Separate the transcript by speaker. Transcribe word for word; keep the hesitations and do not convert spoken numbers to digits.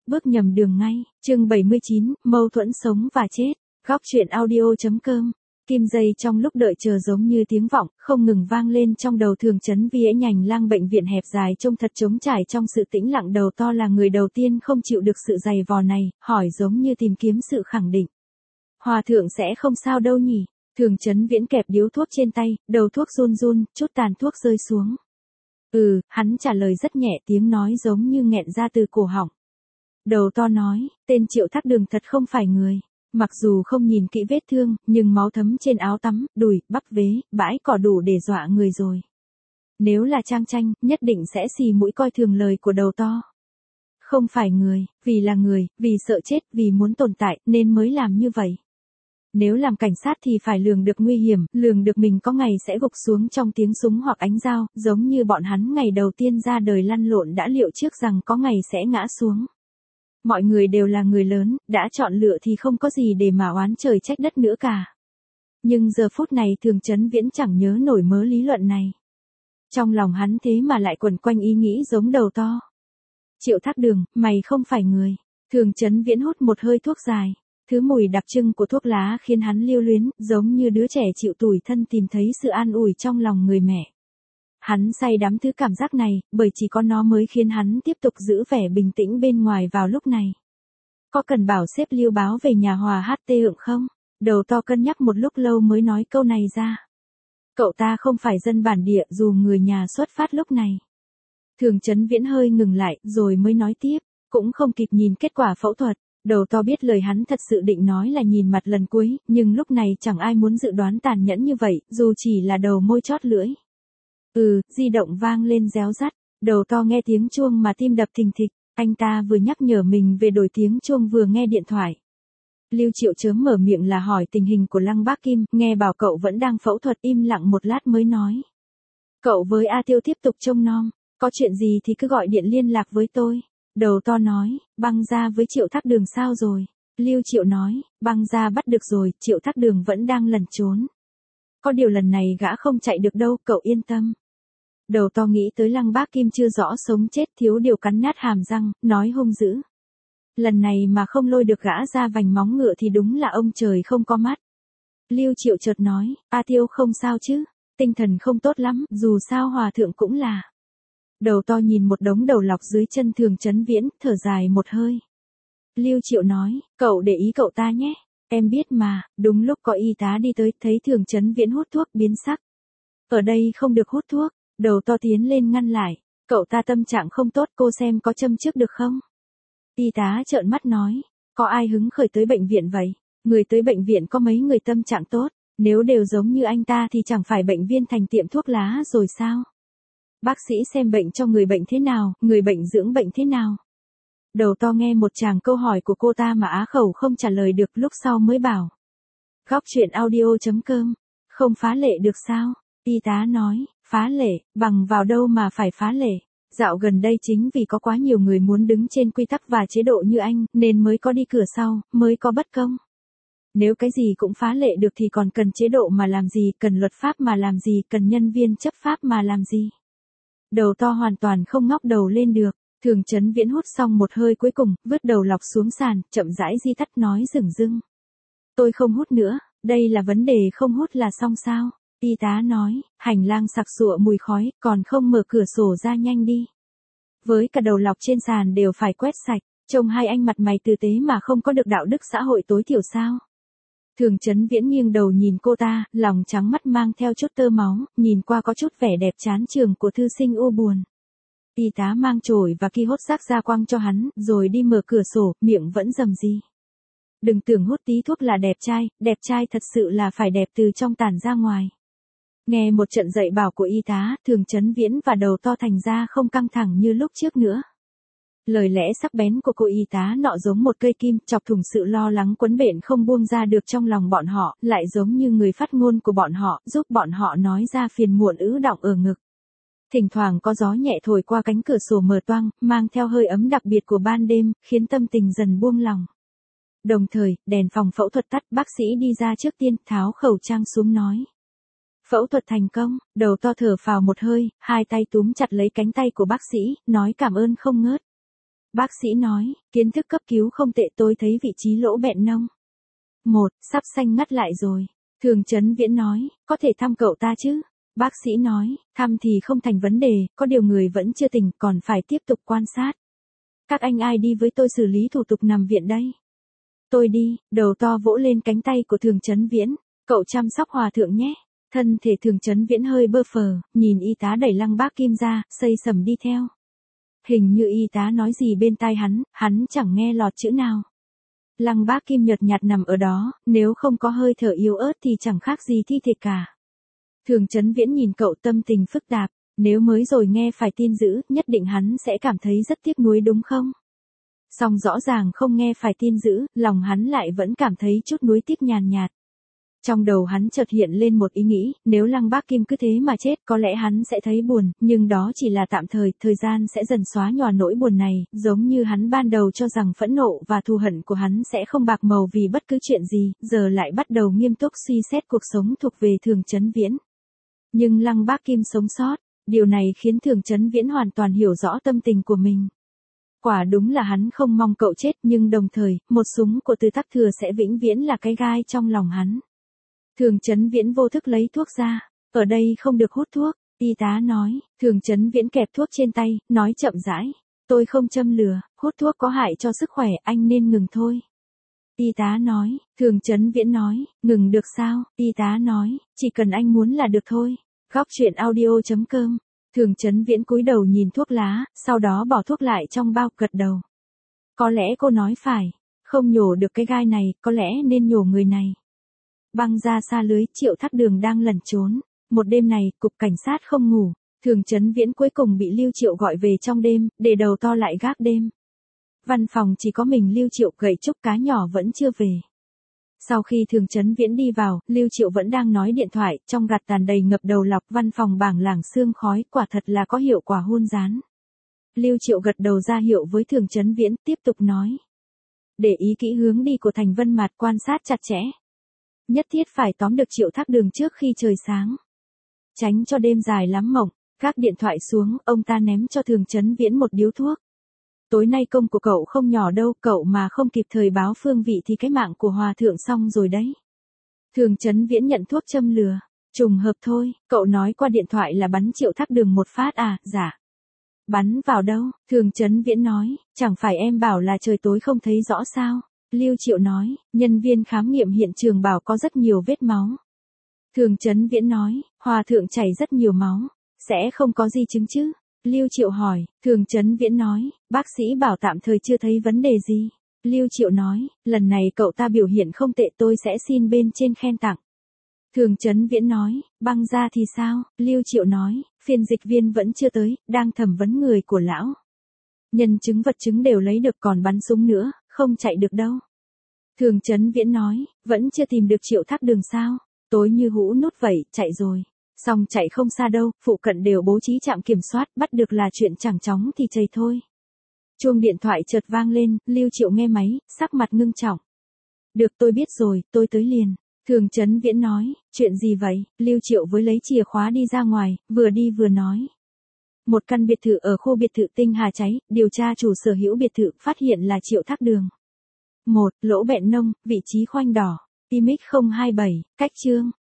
Speaker 1: bước nhầm đường ngay. Chương bảy mươi chín, mâu thuẫn sống và chết. Góc truyện audio.com. Kim dây trong lúc đợi chờ giống như tiếng vọng, không ngừng vang lên trong đầu Thường Chấn Vi. Nhành lang bệnh viện hẹp dài trông thật trống trải trong sự tĩnh lặng. Đầu to là người đầu tiên không chịu được sự dày vò này, hỏi giống như tìm kiếm sự khẳng định. Hòa thượng sẽ không sao đâu nhỉ? Thường Chấn Viễn kẹp điếu thuốc trên tay, đầu thuốc run run, chút tàn thuốc rơi xuống. Ừ, hắn trả lời rất nhẹ, tiếng nói giống như nghẹn ra từ cổ họng. Đầu to nói, tên Triệu Thác Đường thật không phải người. Mặc dù không nhìn kỹ vết thương, nhưng máu thấm trên áo tắm, đùi, bắp vế, bãi cỏ đủ để dọa người rồi. Nếu là Trang Tranh, nhất định sẽ xì mũi coi thường lời của đầu to. Không phải người, vì là người, vì sợ chết, vì muốn tồn tại, nên mới làm như vậy. Nếu làm cảnh sát thì phải lường được nguy hiểm, lường được mình có ngày sẽ gục xuống trong tiếng súng hoặc ánh dao, giống như bọn hắn ngày đầu tiên ra đời lăn lộn đã liệu trước rằng có ngày sẽ ngã xuống. Mọi người đều là người lớn, đã chọn lựa thì không có gì để mà oán trời trách đất nữa cả. Nhưng giờ phút này Thường Chấn Viễn chẳng nhớ nổi mớ lý luận này. Trong lòng hắn thế mà lại quẩn quanh ý nghĩ giống đầu to. Triệu Thác Đường, mày không phải người. Thường Chấn Viễn hút một hơi thuốc dài. Thứ mùi đặc trưng của thuốc lá khiến hắn lưu luyến, giống như đứa trẻ chịu tủi thân tìm thấy sự an ủi trong lòng người mẹ. Hắn say đắm thứ cảm giác này, bởi chỉ có nó mới khiến hắn tiếp tục giữ vẻ bình tĩnh bên ngoài vào lúc này. Có cần bảo xếp Lưu báo về nhà Hòa hát tê ượng không? Đầu to cân nhắc một lúc lâu mới nói câu này ra. Cậu ta không phải dân bản địa dù người nhà xuất phát lúc này. Thường Chấn Viễn hơi ngừng lại rồi mới nói tiếp, cũng không kịp nhìn kết quả phẫu thuật. Đầu to biết lời hắn thật sự định nói là nhìn mặt lần cuối, nhưng lúc này chẳng ai muốn dự đoán tàn nhẫn như vậy, dù chỉ là đầu môi chót lưỡi. Ừ, di động vang lên réo rắt, đầu to nghe tiếng chuông mà tim đập thình thịch, anh ta vừa nhắc nhở mình về đổi tiếng chuông vừa nghe điện thoại. Lưu Triệu chớm mở miệng là hỏi tình hình của Lăng Bác Kim, nghe bảo cậu vẫn đang phẫu thuật, im lặng một lát mới nói. Cậu với A Tiêu tiếp tục trông nom, có chuyện gì thì cứ gọi điện liên lạc với tôi. Đầu to nói, Băng Gia với Triệu Thác Đường sao rồi? Lưu Triệu nói, Băng Gia bắt được rồi, Triệu Thác Đường vẫn đang lẩn trốn. Có điều lần này gã không chạy được đâu, cậu yên tâm. Đầu to nghĩ tới Lăng Bác Kim chưa rõ sống chết, thiếu điều cắn nát hàm răng, nói hung dữ. Lần này mà không lôi được gã ra vành móng ngựa thì đúng là ông trời không có mắt. Lưu Triệu chợt nói, A Tiêu không sao chứ, tinh thần không tốt lắm, dù sao Hòa thượng cũng là. Đầu to nhìn một đống đầu lọc dưới chân Thường Chấn Viễn, thở dài một hơi. Lưu Triệu nói, cậu để ý cậu ta nhé, em biết mà. Đúng lúc có y tá đi tới, thấy Thường Chấn Viễn hút thuốc biến sắc. Ở đây không được hút thuốc. Đầu to tiến lên ngăn lại, cậu ta tâm trạng không tốt, cô xem có châm trước được không? Y tá trợn mắt nói, có ai hứng khởi tới bệnh viện vậy? Người tới bệnh viện có mấy người tâm trạng tốt, nếu đều giống như anh ta thì chẳng phải bệnh viên thành tiệm thuốc lá rồi sao? Bác sĩ xem bệnh cho người bệnh thế nào, người bệnh dưỡng bệnh thế nào? Đầu to nghe một tràng câu hỏi của cô ta mà á khẩu không trả lời được, lúc sau mới bảo. Góc truyện audio.com, không phá lệ được sao? Y tá nói, phá lệ, bằng vào đâu mà phải phá lệ. Dạo gần đây chính vì có quá nhiều người muốn đứng trên quy tắc và chế độ như anh, nên mới có đi cửa sau, mới có bất công. Nếu cái gì cũng phá lệ được thì còn cần chế độ mà làm gì, cần luật pháp mà làm gì, cần nhân viên chấp pháp mà làm gì. Đầu to hoàn toàn không ngóc đầu lên được. Thường Chấn Viễn hút xong một hơi cuối cùng, vứt đầu lọc xuống sàn, chậm rãi di tắt nói dửng dưng. Tôi không hút nữa, đây là vấn đề không hút là xong sao? Y tá nói, hành lang sặc sụa mùi khói, còn không mở cửa sổ ra nhanh đi. Với cả đầu lọc trên sàn đều phải quét sạch, trông hai anh mặt mày tử tế mà không có được đạo đức xã hội tối thiểu sao? Thường Chấn Viễn nghiêng đầu nhìn cô ta, lòng trắng mắt mang theo chút tơ máu, nhìn qua có chút vẻ đẹp chán trường của thư sinh u buồn. Y tá mang chổi và ki hốt rác ra quăng cho hắn, rồi đi mở cửa sổ, miệng vẫn rầm rì. Đừng tưởng hút tí thuốc là đẹp trai, đẹp trai thật sự là phải đẹp từ trong tàn ra ngoài. Nghe một trận dạy bảo của y tá, Thường Chấn Viễn và đầu to thành ra không căng thẳng như lúc trước nữa. Lời lẽ sắc bén của cô y tá nọ giống một cây kim, chọc thủng sự lo lắng quấn bện không buông ra được trong lòng bọn họ, lại giống như người phát ngôn của bọn họ, giúp bọn họ nói ra phiền muộn ứ đọng ở ngực. Thỉnh thoảng có gió nhẹ thổi qua cánh cửa sổ mở toang, mang theo hơi ấm đặc biệt của ban đêm, khiến tâm tình dần buông lòng. Đồng thời, đèn phòng phẫu thuật tắt, bác sĩ đi ra trước tiên, tháo khẩu trang xuống nói. Phẫu thuật thành công, đầu to thở phào một hơi, hai tay túm chặt lấy cánh tay của bác sĩ, nói cảm ơn không ngớt. Bác sĩ nói, kiến thức cấp cứu không tệ, tôi thấy vị trí lỗ bẹn nông. Một, sắp xanh ngắt lại rồi. Thường Chấn Viễn nói, có thể thăm cậu ta chứ? Bác sĩ nói, thăm thì không thành vấn đề, có điều người vẫn chưa tỉnh, còn phải tiếp tục quan sát. Các anh ai đi với tôi xử lý thủ tục nằm viện đây? Tôi đi, đầu to vỗ lên cánh tay của Thường Chấn Viễn, cậu chăm sóc hòa thượng nhé. Thân thể Thường Chấn Viễn hơi bơ phờ, nhìn y tá đẩy Lăng Bác Kim ra, xây sầm đi theo. Hình như y tá nói gì bên tai hắn, hắn chẳng nghe lọt chữ nào. Lăng Bác Kim nhợt nhạt nằm ở đó, nếu không có hơi thở yếu ớt thì chẳng khác gì thi thể cả. Thường Chấn Viễn nhìn cậu tâm tình phức tạp, nếu mới rồi nghe phải tin dữ, nhất định hắn sẽ cảm thấy rất tiếc nuối đúng không? Song rõ ràng không nghe phải tin dữ, lòng hắn lại vẫn cảm thấy chút nuối tiếc nhàn nhạt. Trong đầu hắn chợt hiện lên một ý nghĩ, nếu Lăng Bác Kim cứ thế mà chết có lẽ hắn sẽ thấy buồn, nhưng đó chỉ là tạm thời, thời gian sẽ dần xóa nhòa nỗi buồn này, giống như hắn ban đầu cho rằng phẫn nộ và thù hận của hắn sẽ không bạc màu vì bất cứ chuyện gì, giờ lại bắt đầu nghiêm túc suy xét cuộc sống thuộc về Thường Chấn Viễn. Nhưng Lăng Bác Kim sống sót, điều này khiến Thường Chấn Viễn hoàn toàn hiểu rõ tâm tình của mình. Quả đúng là hắn không mong cậu chết, nhưng đồng thời, một súng của Từ Tắc Thừa sẽ vĩnh viễn là cái gai trong lòng hắn. Thường Chấn Viễn vô thức lấy thuốc ra, ở đây không được hút thuốc, y tá nói. Thường Chấn Viễn kẹp thuốc trên tay, nói chậm rãi, tôi không châm lửa, hút thuốc có hại cho sức khỏe, anh nên ngừng thôi. Y tá nói. Thường Chấn Viễn nói, ngừng được sao? Y tá nói, chỉ cần anh muốn là được thôi. Góc truyện audio chấm com. Thường Chấn Viễn cúi đầu nhìn thuốc lá, sau đó bỏ thuốc lại trong bao, gật đầu. Có lẽ cô nói phải, không nhổ được cái gai này, có lẽ nên nhổ người này. Băng ra xa lưới, Triệu Thác Đường đang lẩn trốn. Một đêm này, cục cảnh sát không ngủ, Thường Chấn Viễn cuối cùng bị Lưu Triệu gọi về trong đêm, để đầu to lại gác đêm. Văn phòng chỉ có mình Lưu Triệu, gậy trúc cá nhỏ vẫn chưa về. Sau khi Thường Chấn Viễn đi vào, Lưu Triệu vẫn đang nói điện thoại, trong gạt tàn đầy ngập đầu lọc, văn phòng bảng lảng xương khói, quả thật là có hiệu quả hôn gián. Lưu Triệu gật đầu ra hiệu với Thường Chấn Viễn, tiếp tục nói. Để ý kỹ hướng đi của Thành Vân Mạt, quan sát chặt chẽ. Nhất thiết phải tóm được Triệu Thác Đường trước khi trời sáng. Tránh cho đêm dài lắm mộng, gác điện thoại xuống, ông ta ném cho Thường Chấn Viễn một điếu thuốc. Tối nay công của cậu không nhỏ đâu, cậu mà không kịp thời báo phương vị thì cái mạng của hòa thượng xong rồi đấy. Thường Chấn Viễn nhận thuốc châm lửa. Trùng hợp thôi, cậu nói qua điện thoại là bắn Triệu Thác Đường một phát à? Dạ. Bắn vào đâu? Thường Chấn Viễn nói, chẳng phải em bảo là trời tối không thấy rõ sao? Lưu Triệu nói, nhân viên khám nghiệm hiện trường bảo có rất nhiều vết máu. Thường Chấn Viễn nói, hòa thượng chảy rất nhiều máu, sẽ không có di chứng chứ? Lưu Triệu hỏi. Thường Chấn Viễn nói, bác sĩ bảo tạm thời chưa thấy vấn đề gì. Lưu Triệu nói, lần này cậu ta biểu hiện không tệ, tôi sẽ xin bên trên khen tặng. Thường Chấn Viễn nói, băng ra thì sao? Lưu Triệu nói, phiên dịch viên vẫn chưa tới, đang thẩm vấn người của lão. Nhân chứng vật chứng đều lấy được, còn bắn súng nữa, không chạy được đâu. Thường Chấn Viễn nói, vẫn chưa tìm được Triệu Thác Đường sao? Tối như hũ nút vậy, chạy rồi. Xong chạy không xa đâu, phụ cận đều bố trí trạm kiểm soát, bắt được là chuyện chẳng chóng thì chây thôi. Chuông điện thoại chợt vang lên, Lưu Triệu nghe máy, sắc mặt ngưng trọng. Được, tôi biết rồi, tôi tới liền. Thường Chấn Viễn nói, chuyện gì vậy? Lưu Triệu với lấy chìa khóa đi ra ngoài, vừa đi vừa nói. Một căn biệt thự ở khu biệt thự Tinh Hà cháy, điều tra chủ sở hữu biệt thự, phát hiện là Triệu Thác Đường. Một, lỗ bẹn nông, vị trí khoanh đỏ. Timic không hai bảy, cách chương.